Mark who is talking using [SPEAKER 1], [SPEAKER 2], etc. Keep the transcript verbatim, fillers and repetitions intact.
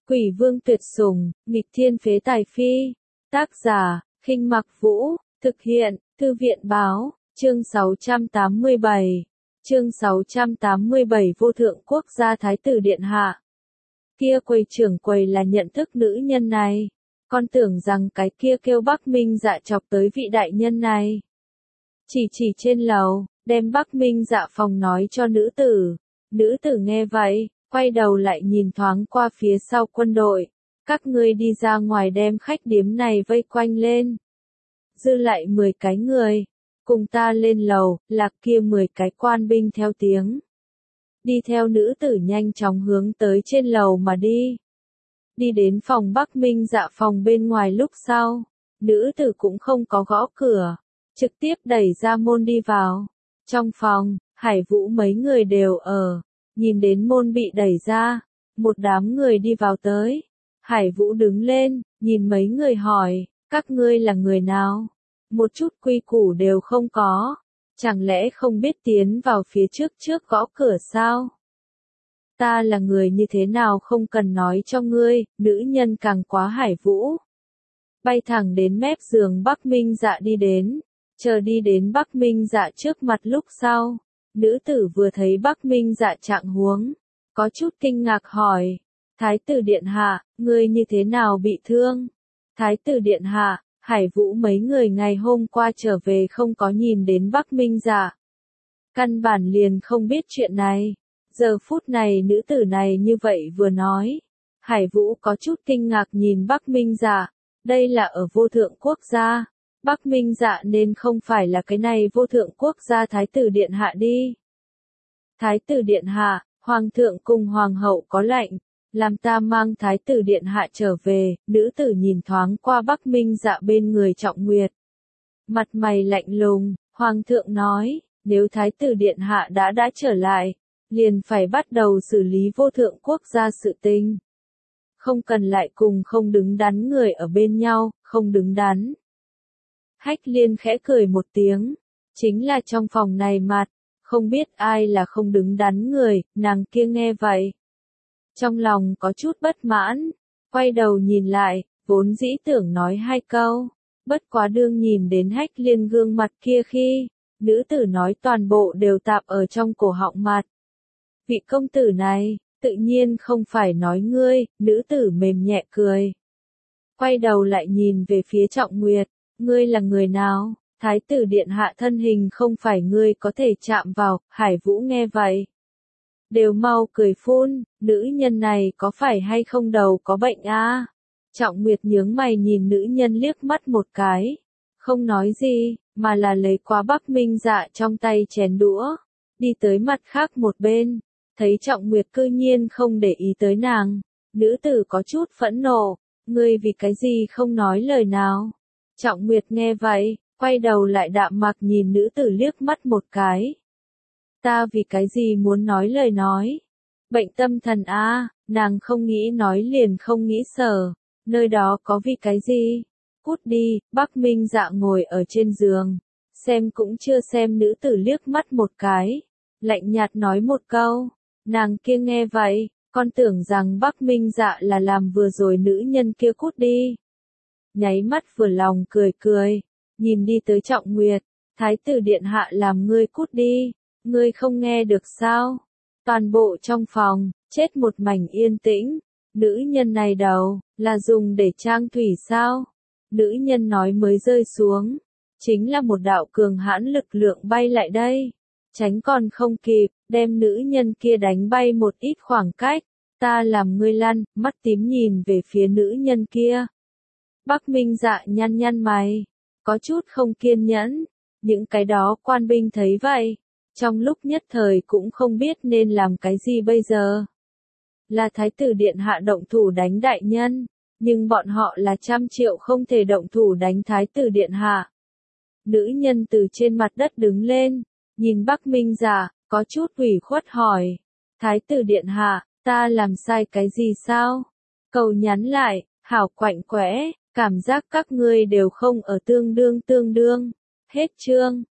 [SPEAKER 1] Quỷ vương tuyệt sủng, nghịch thiên phế tài phi. Tác giả, Khinh Mặc Vũ, thực hiện, Thư viện báo, chương sáu trăm tám mươi bảy. Chương sáu trăm tám mươi bảy Vô thượng quốc gia Thái tử Điện Hạ. Kia quầy trưởng quầy là nhận thức nữ nhân này. Con tưởng rằng cái kia kêu Bắc Minh Dạ chọc tới vị đại nhân này. Chỉ chỉ trên lầu, đem Bắc Minh Dạ phòng nói cho nữ tử. Nữ tử nghe vậy, quay đầu lại nhìn thoáng qua phía sau quân đội. Các ngươi đi ra ngoài đem khách điếm này vây quanh lên. Dư lại mười cái người. Cùng ta lên lầu, lạc kia mười cái quan binh theo tiếng. Đi theo nữ tử nhanh chóng hướng tới trên lầu mà đi. Đi đến phòng Bắc Minh Dạ phòng bên ngoài lúc sau. Nữ tử cũng không có gõ cửa. Trực tiếp đẩy ra môn đi vào. Trong phòng, Hải Vũ mấy người đều ở. Nhìn đến môn bị đẩy ra. Một đám người đi vào tới. Hải Vũ đứng lên, nhìn mấy người hỏi, các ngươi là người nào? Một chút quy củ đều không có. Chẳng lẽ không biết tiến vào phía trước trước gõ cửa sao? Ta là người như thế nào không cần nói cho ngươi, nữ nhân càng quá Hải Vũ. Bay thẳng đến mép giường Bắc Minh Dạ đi đến. Chờ đi đến Bắc Minh Dạ trước mặt lúc sau. Nữ tử vừa thấy Bắc Minh Dạ trạng huống. Có chút kinh ngạc hỏi. Thái tử Điện Hạ, ngươi như thế nào bị thương? Thái tử Điện Hạ, Hải Vũ mấy người ngày hôm qua trở về không có nhìn đến Bắc Minh Dạ. Căn bản liền không biết chuyện này. Giờ phút này nữ tử này như vậy vừa nói. Hải Vũ có chút kinh ngạc nhìn Bắc Minh Dạ. Đây là ở vô thượng quốc gia. Bắc Minh Dạ nên không phải là cái này vô thượng quốc gia Thái tử Điện Hạ đi. Thái tử Điện Hạ, Hoàng thượng cùng Hoàng hậu có lệnh. Làm ta mang Thái tử Điện Hạ trở về, nữ tử nhìn thoáng qua Bắc Minh Dạ bên người Trọng Nguyệt. Mặt mày lạnh lùng, Hoàng thượng nói, nếu Thái tử Điện Hạ đã đã trở lại, liền phải bắt đầu xử lý vô thượng quốc gia sự tình. Không cần lại cùng không đứng đắn người ở bên nhau, không đứng đắn. Hách Liên khẽ cười một tiếng, chính là trong phòng này mặt, không biết ai là không đứng đắn người, nàng kia nghe vậy. Trong lòng có chút bất mãn, quay đầu nhìn lại, vốn dĩ tưởng nói hai câu, bất quá đương nhìn đến Hách Liên gương mặt kia khi, nữ tử nói toàn bộ đều tạp ở trong cổ họng mặt. Vị công tử này, tự nhiên không phải nói ngươi, nữ tử mềm nhẹ cười. Quay đầu lại nhìn về phía Trọng Nguyệt, ngươi là người nào? Thái tử Điện Hạ thân hình không phải ngươi có thể chạm vào, Hải Vũ nghe vậy. Đều mau cười phun, nữ nhân này có phải hay không đầu có bệnh a? À? Trọng Nguyệt nhướng mày nhìn nữ nhân liếc mắt một cái. Không nói gì, mà là lấy qua Bắc Minh Dạ trong tay chén đũa. Đi tới mặt khác một bên. Thấy Trọng Nguyệt cư nhiên không để ý tới nàng. Nữ tử có chút phẫn nộ. Ngươi vì cái gì không nói lời nào? Trọng Nguyệt nghe vậy, quay đầu lại đạm mặc nhìn nữ tử liếc mắt một cái. Ta vì cái gì muốn nói lời nói? Bệnh tâm thần a, à, nàng không nghĩ nói liền không nghĩ sở. Nơi đó có vì cái gì? Cút đi, Bắc Minh Dạ ngồi ở trên giường. Xem cũng chưa xem nữ tử liếc mắt một cái. Lạnh nhạt nói một câu. Nàng kia nghe vậy, con tưởng rằng Bắc Minh Dạ là làm vừa rồi nữ nhân kia cút đi. Nháy mắt vừa lòng cười cười. Nhìn đi tới Trọng Nguyệt. Thái tử Điện Hạ làm ngươi cút đi. Ngươi không nghe được sao? Toàn bộ trong phòng, chết một mảnh yên tĩnh. Nữ nhân này đầu, là dùng để trang thủy sao? Nữ nhân nói mới rơi xuống. Chính là một đạo cường hãn lực lượng bay lại đây. Tránh còn không kịp, đem nữ nhân kia đánh bay một ít khoảng cách. Ta làm ngươi lăn, mắt tím nhìn về phía nữ nhân kia. Bắc Minh Dạ nhăn nhăn mày. Có chút không kiên nhẫn. Những cái đó quan binh thấy vậy. Trong lúc nhất thời cũng không biết nên làm cái gì bây giờ. Là Thái tử Điện Hạ động thủ đánh đại nhân, nhưng bọn họ là trăm triệu không thể động thủ đánh Thái tử Điện Hạ. Nữ nhân từ trên mặt đất đứng lên, nhìn Bắc Minh Dạ, có chút ủy khuất hỏi. Thái tử Điện Hạ, ta làm sai cái gì sao? Cầu nhắn lại, hảo quạnh quẽ, cảm giác các ngươi đều không ở tương đương tương đương. Hết chương.